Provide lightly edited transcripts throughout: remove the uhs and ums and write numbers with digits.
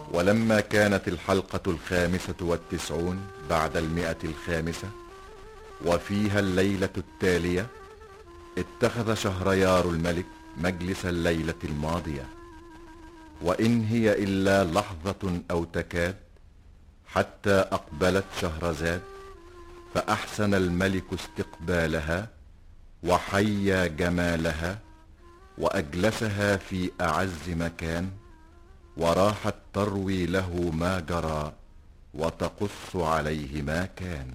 ولما كانت الحلقة 95 بعد 100، وفيها الليلة التالية، اتخذ شهريار الملك مجلس الليلة الماضية، وإن هي إلا لحظة أو تكاد حتى أقبلت شهرزاد، فأحسن الملك استقبالها وحيا جمالها وأجلسها في أعز مكان، وراحت تروي له ما جرى وتقص عليه ما كان.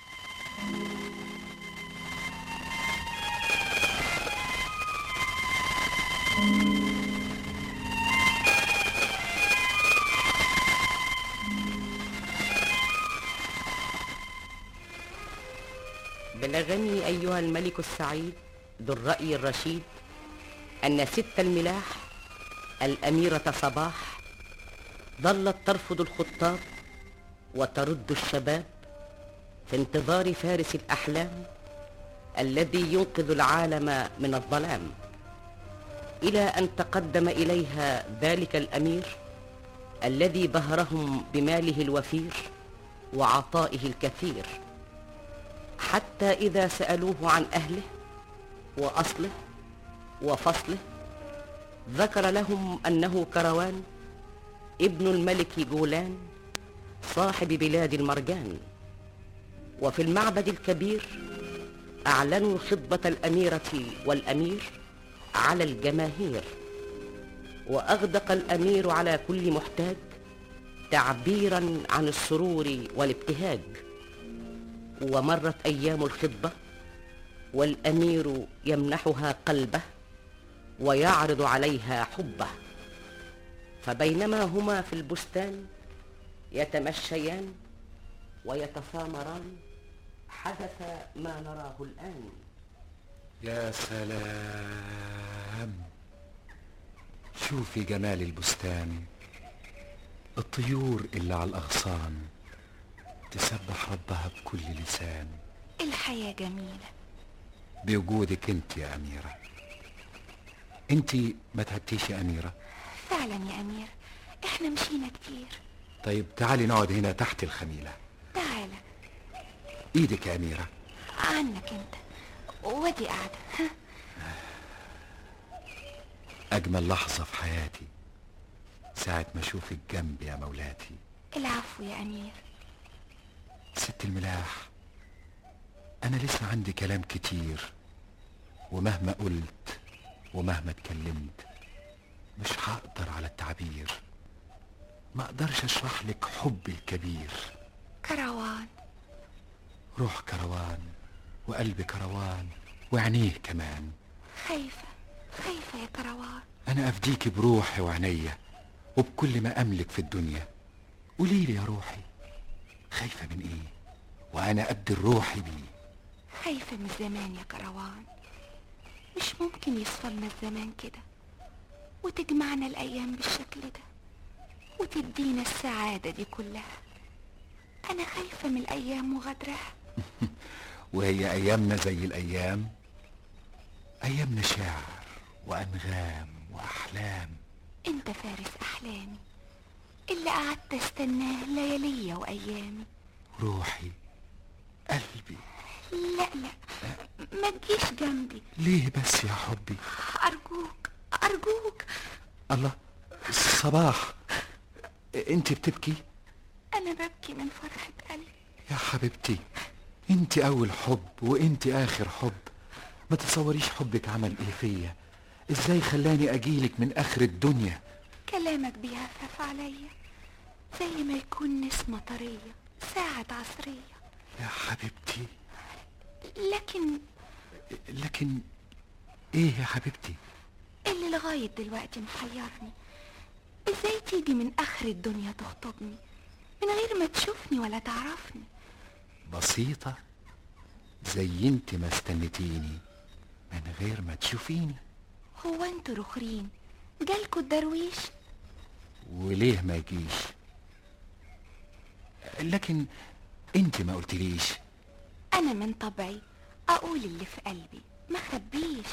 بلغني أيها الملك السعيد ذو الرأي الرشيد أن ست الملاح الأميرة صباح ظلت ترفض الخطاب وترد الشباب في انتظار فارس الأحلام الذي ينقذ العالم من الظلام، إلى أن تقدم إليها ذلك الأمير الذي بهرهم بماله الوفير وعطائه الكثير، حتى إذا سألوه عن أهله وأصله وفصله ذكر لهم أنه كروان ابن الملك جولان صاحب بلاد المرجان. وفي المعبد الكبير أعلنوا خطبة الأميرة والأمير على الجماهير، وأغدق الأمير على كل محتاج تعبيرا عن السرور والابتهاج. ومرت أيام الخطبة والأمير يمنحها قلبه ويعرض عليها حبه، فبينما هما في البستان يتمشيان ويتسامران حدث ما نراه الآن. يا سلام، شوفي جمال البستان، الطيور اللي على الأغصان تسبح ربها بكل لسان. الحياة جميلة بوجودك انت يا أميرة. انت ما تعبتيش يا أميرة؟ فعلا يا أمير، احنا مشينا كتير. طيب تعالي نقعد هنا تحت الخميلة. تعالى. ايدك يا أميرة. عنك انت، ودي قاعدة. أجمل لحظة في حياتي ساعة ما أشوفك جنبي يا مولاتي. العفو يا أمير. ست الملاح، أنا لسه عندي كلام كتير، ومهما قلت ومهما اتكلمت مش هقدر على التعبير. ما اقدرش اشرح لك حبي الكبير. كروان، روح كروان وقلب كروان وعينيه كمان. خايفة خايفة يا كروان. انا افديكي بروحي وعينيا وبكل ما املك في الدنيا. قوليلي يا روحي، خايفة من ايه وانا ابدل روحي بيه؟ خايفة من زمان يا كروان، مش ممكن يصفلنا الزمان كده وتجمعنا الايام بالشكل ده وتدينا السعادة دي كلها. انا خايفة من الايام وغدرها. وهي ايامنا زي الايام؟ ايامنا شعر وانغام واحلام. انت فارس احلامي اللي قعدت استناه لياليا وايامي. روحي، قلبي. لا لا، ما تجيش جنبي. ليه بس يا حبي؟ ارجوك ارجوك. الله، صباح، انت بتبكي؟ انا ببكي من فرحة قلبي. يا حبيبتي، انت اول حب وانت اخر حب. ما تتصوريش حبك عمل ايه فيا، ازاي خلاني اجيلك من اخر الدنيا. كلامك بيهفف عليا زي ما يكون نسمة طرية ساعة عصرية. يا حبيبتي. لكن ايه يا حبيبتي؟ اللي لغاية دلوقتي محيرني، ازاي تيجي من اخر الدنيا تخطبني من غير ما تشوفني ولا تعرفني؟ بسيطة، زي انت ما استنتيني من غير ما تشوفيني. هو انتوا رخرين جالكوا الدرويش؟ وليه ما يجيش؟ لكن انت ما قلتليش. انا من طبعي اقول اللي في قلبي، ما خبيش.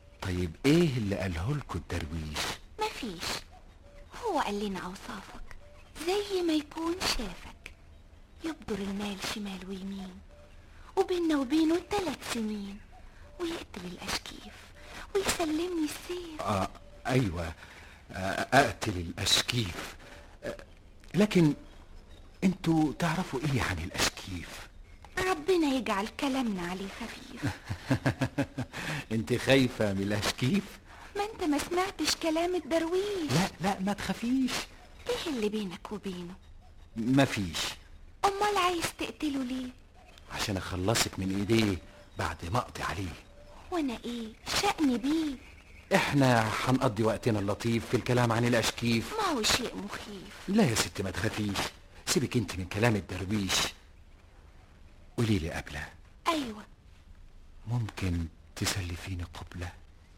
طيب ايه اللي قاله لكوا الدرويش؟ مفيش، هو قال لنا اوصافك زي ما يكون شافك يبدر المال شمال ويمين، وبيننا وبينه 3 سنين، ويقتل الأشكيف ويسلمني السيف. ايوه، اقتل الاشكيف. لكن انتوا تعرفوا ايه عن الاشكيف؟ ربنا يجعل كلامنا عليه خفيف. انت خايفة من الاشكيف؟ ما انت ما سمعتش كلام الدرويش. لا ما تخافيش. ايه اللي بينك وبينه؟ مفيش. امال عايز تقتله ليه؟ عشان اخلصك من ايديه بعد ما اقضي عليه. وانا ايه شأني بيه؟ احنا هنقضي وقتنا اللطيف في الكلام عن الاشكيف. ما هو شيء مخيف. لا يا ست ما تخافيش، سيبك انت من كلام الدرويش. قولي لي قبله. ايوه. ممكن تسلفيني قبلة؟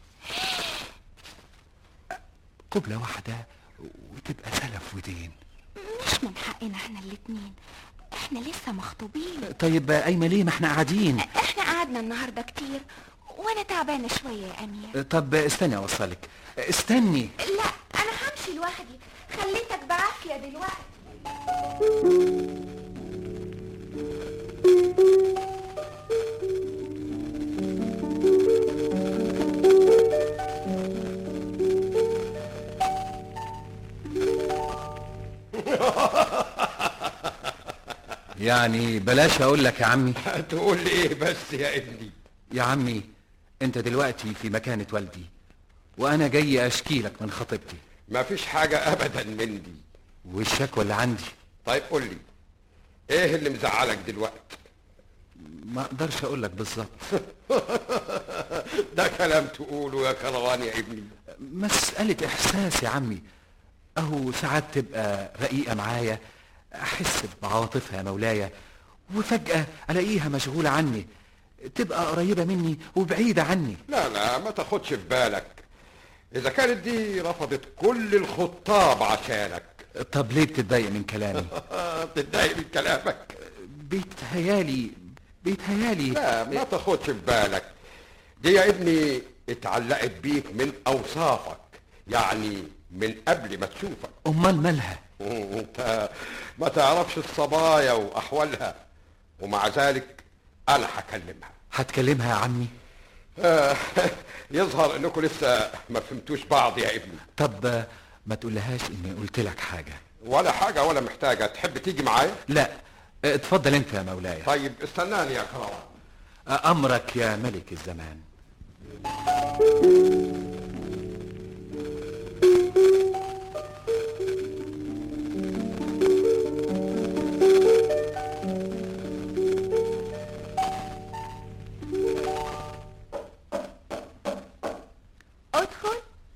قبلة واحدة وتبقى سلف ودين. مش من حقنا احنا الاتنين، احنا لسه مخطوبين. طيب قايمة ليه؟ ما احنا قاعدين. احنا قعدنا النهاردة كتير وانا تعبانة شوية يا امير. طب استني اوصلك. استني. لا انا همشي لوحدي، خليتك بعافية دلوقتي. يعني بلاش اقول لك يا عمي. تقول لي ايه بس يا ابني؟ يا عمي انت دلوقتي في مكانة والدي، وانا جاي اشكي لك من خطيبتي. ما فيش حاجة ابدا من دي. والشكوى اللي عندي. طيب قول لي ايه اللي مزعلك دلوقتي؟ ما اقدرش اقول لك بالظبط. ده كلام تقوله يا كروان يا ابني. مسألة احساس يا عمي. اهو ساعات تبقى رقيقة معايا، احس بعواطفها يا مولاي، وفجأة الاقيها مشغولة عني، تبقى قريبة مني وبعيدة عني. لا ما تاخدش في بالك، اذا كانت دي رفضت كل الخطاب عشانك. طب ليه بتتضايق من كلامي؟ بتتضايق من كلامك؟ بيتهيالي. لا ما تاخدش في بالك، دي يا ابني اتعلقت بيك من اوصافك، يعني من قبل ما تشوفك. امال مالها؟ انت ما تعرفش الصبايا واحوالها، ومع ذلك انا هتكلمها يا عمي؟ يظهر انكم لسه ما فهمتوش بعض يا ابني. طب ما تقولهاش اني قلت لك حاجة. ولا حاجة ولا محتاجة. تحب تيجي معايا؟ لا اتفضل انت يا مولاي. طيب استناني يا كروان. امرك يا ملك الزمان. ادخل.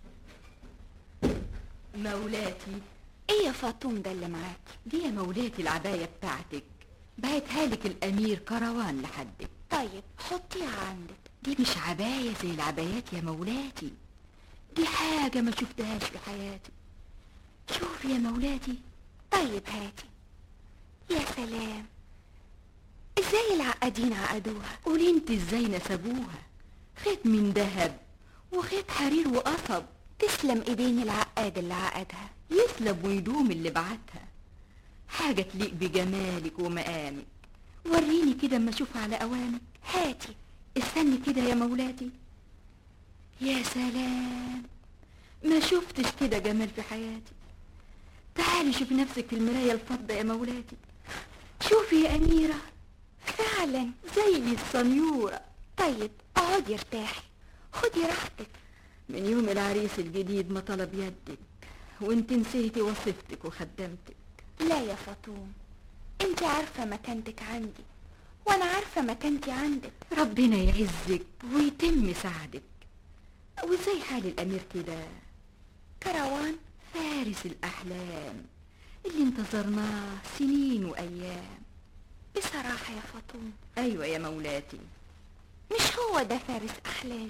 مولاتي. ايه يا فاطوم ده اللي معاك؟ دي يا مولاتي العباية بتاعتك، بعتها لك الامير كروان لحدك. طيب حطيها عندك. دي مش عباية زي العبايات يا مولاتي، دي حاجة ما شفتهاش في حياتي. شوفي يا مولاتي. طيب هاتي. يا سلام، ازاي العقادين عقدوها؟ قولي انت ازاي نسبوها، خيط من ذهب وخيط حرير وقصب. تسلم ايدين العقاد اللي عقدها. يسلب ويدوم اللي بعتها، حاجة تليق بجمالك ومقامك. وريني كده اما اشوف على اوامك. هاتي. استني كده يا مولاتي. يا سلام، ما شفتش كده جمال في حياتي. تعالي شوفي نفسك في المراية الفضة يا مولاتي. شوفي يا أميرة، فعلا زي الصنيورة. طيب اقعدي ارتاحي، خدي راحتك. من يوم العريس الجديد ما طلب يدك وانت نسيتي وصفتك وخدمتك. لا يا فاطوم، انت عارفة مكانتك عندي وانا عارفة مكانتي عندك. ربنا يعزك ويتم سعدك. وزي حال الأمير كده، كروان فارس الأحلام اللي انتظرناه سنين وأيام. بصراحة يا فاطوم. أيوة يا مولاتي. مش هو ده فارس أحلامي،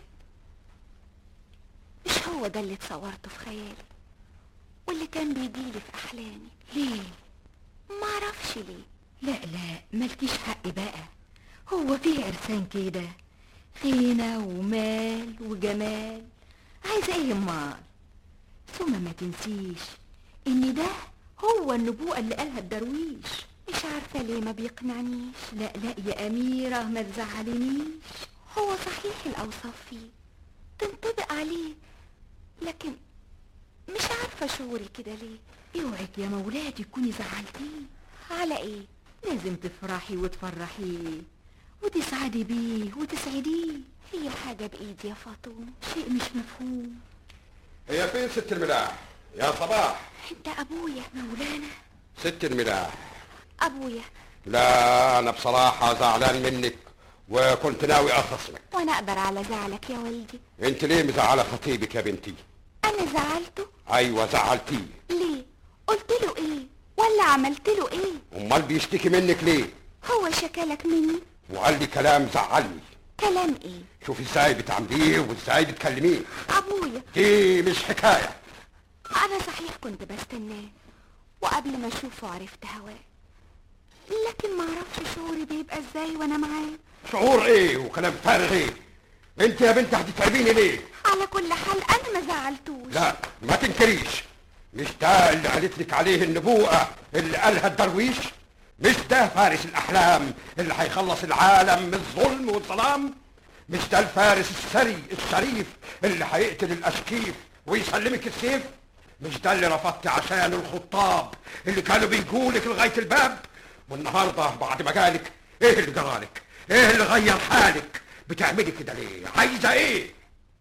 مش هو ده اللي اتصورته في خيالي واللي كان بيجيلي في أحلامي. ليه؟ ما اعرفش ليه. لا مالكيش حق بقى. هو فيه عرسان كده، غنى ومال وجمال، عايزة ايه امال؟ ثم ما تنسيش ان ده هو النبوءة اللي قالها الدرويش. مش عارفة ليه ما بيقنعنيش. لا لا يا أميرة ما تزعلنيش. هو صحيح الأوصاف فيه تنطبق عليه، لكن مش عارفة شعوري كده ليه. اوعك يا مولاتي تكوني زعلتيه. على ايه؟ لازم تفرحي وتفرحيه وتسعدي بيه وتسعديه. هي الحاجة بإيدي يا فاطمة. شيء مش مفهوم. هي فين ست الملاح يا صباح؟ انت ابويا. مولانا. ست الملاح. ابويا. لا انا بصراحة زعلان منك وكنت ناوي اخصمك. وانا اقدر على زعلك يا والدي. انت ليه مزعلة خطيبك يا بنتي؟ انا زعلته؟ ايوه زعلتيه. ليه؟ قلت له ايه ولا عملت له ايه؟ امال بيشتكي منك ليه؟ هو شكلك مني؟ وقال لي كلام زعلني. كلام ايه؟ شوفي ازاي بتعمليه وازاي بتكلميه. ابويا دي مش حكاية. انا صحيح كنت بستناه وقبل ما اشوفه عرفت هواه، لكن ما اعرفش شعوري بيبقى ازاي وانا معاه. شعور ايه وكلام فارغ ايه؟ انت يا بنت هتتعبيني ليه؟ على كل حال انا ما زعلتوش. لا ما تنكريش، مش ده اللي قالت لك عليه النبوءة اللي قالها الدرويش؟ مش ده فارس الأحلام اللي هيخلص العالم من الظلم والظلام؟ مش ده الفارس السري الشريف اللي هيقتل الأشكيف ويسلمك السيف؟ مش ده اللي رفضت عشان الخطاب اللي كانوا بيجولك لغاية الباب؟ والنهاردة بعد ما جالك ايه اللي جرالك؟ ايه اللي غير حالك؟ بتعملي كده ليه؟ عايزة ايه؟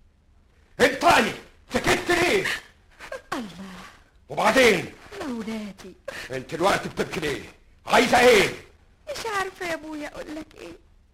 انطاني سكت ليه؟ الله. وبعدين مولاتي. انت الوقت بتبكي ليه؟ عايزه ايه؟ مش عارفة يا ابويا اقول لك ايه.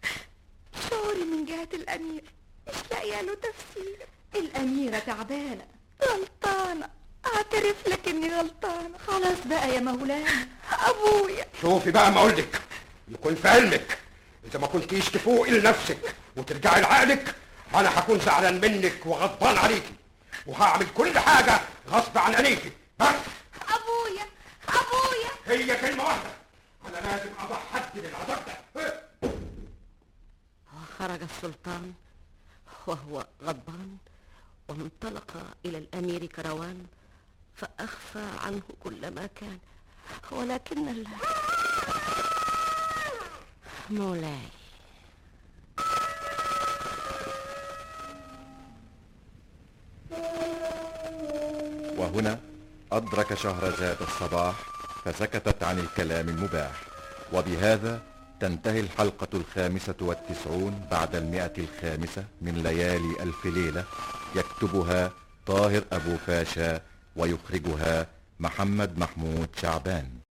شعوري من جهة الامير مش لاقيه له تفسير. الأميرة تعبانة. غلطانة، اعترف لك اني غلطانة. خلاص بقى يا مولانا. ابويا. شوفي بقى ما اقولك، يكون في علمك اذا ما كنتيش تفوقي لنفسك وترجعي لعقلك انا هكون زعلان منك وغضبان عليكي وهعمل كل حاجه غصب عن عينيكي. بس ابويا ابويا. هي كلمه واحده، انا لازم اضع حد للعذاب ده. خرج السلطان وهو غضبان وانطلق إلى الأمير كروان فأخفى عنه كل ما كان، ولكن مولاي. وهنا أدرك شهرزاد الصباح فسكتت عن الكلام المباح. وبهذا تنتهي الحلقة 95 بعد 105 من ليالي ألف ليلة. يكتبها طاهر أبو فاشا ويخرجها محمد محمود شعبان.